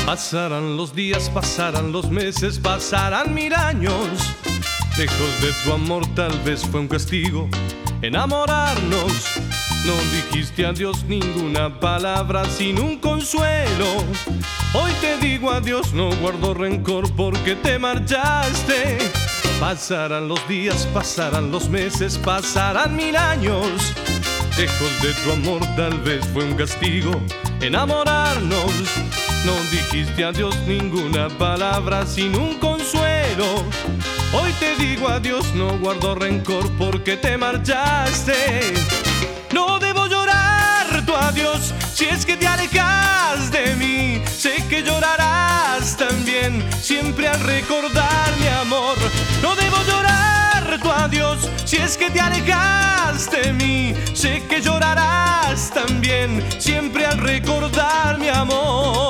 Pasarán los días, pasarán los meses, pasarán 1000 años. Lejos de tu amor tal vez fue un castigo enamorarnos. No dijiste adiós ninguna palabra sin un consuelo. Hoy te digo adiós, no guardo rencor porque te marchaste. Pasarán los días, pasarán los meses, pasarán 1000 años. Lejos de tu amor tal vez fue un castigo enamorarnos. No dijiste adiós ninguna palabra sin un consuelo. Hoy te digo adiós, no guardo rencor porque te marchaste. No debo llorar tu adiós si es que te alejas de mí. Sé que llorarás también siempre al recordar mi amor. No debo llorar tu adiós si es que te alejas de mí. Sé que llorarás también siempre al recordar mi amor.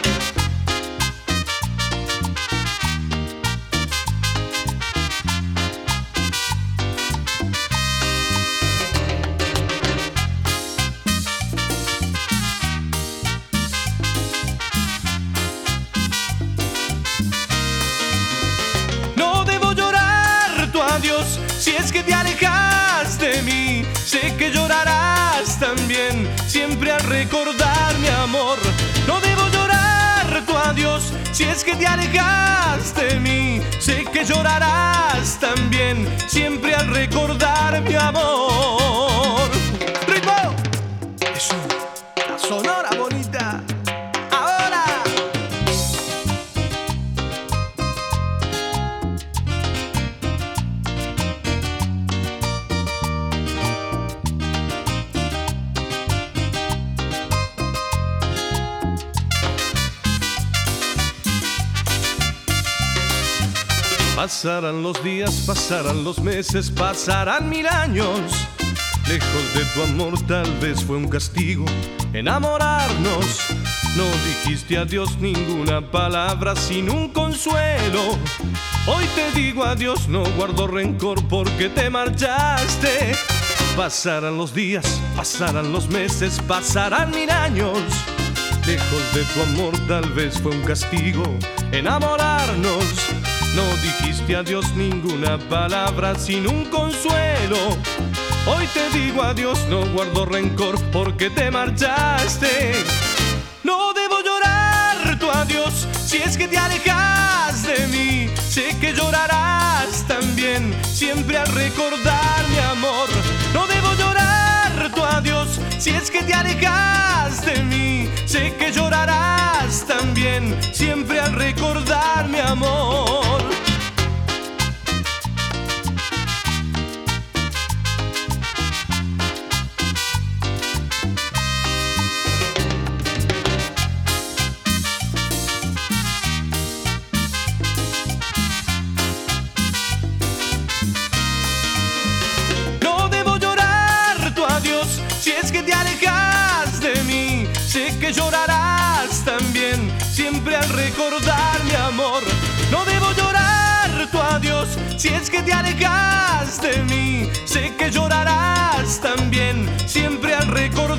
Si es que te alejas de mí, sé que llorarás también siempre al recordar mi amor. No debo llorar tu adiós si es que te alejas de mí. Sé que llorarás también siempre al recordar mi amor. ¡Ritmo! Eso, la sonora bonita. ¡Ahora! Pasarán los días, pasarán los meses, pasarán 1000 años. Lejos de tu amor tal vez fue un castigo enamorarnos. No dijiste adiós ninguna palabra sin un consuelo. Hoy te digo adiós, no guardo rencor porque te marchaste. Pasarán los días, pasarán los meses, pasarán 1000 años. Lejos de tu amor tal vez fue un castigo enamorarnos. No dijiste adiós ninguna palabra sin un consuelo. Hoy te digo adiós, no guardo rencor porque te marchaste. No debo llorar tu adiós si es que te alejas de mí. Sé que llorarás también siempre al recordar mi amor. No debo llorar tu adiós si es que te alejas de mí. Sé que llorarás también siempre al recordar mi amor. Si es que te alejas de mí, sé que llorarás también siempre al recordar mi amor. No debo llorar tu adiós si es que te alejas de mí. Sé que llorarás también siempre al recordar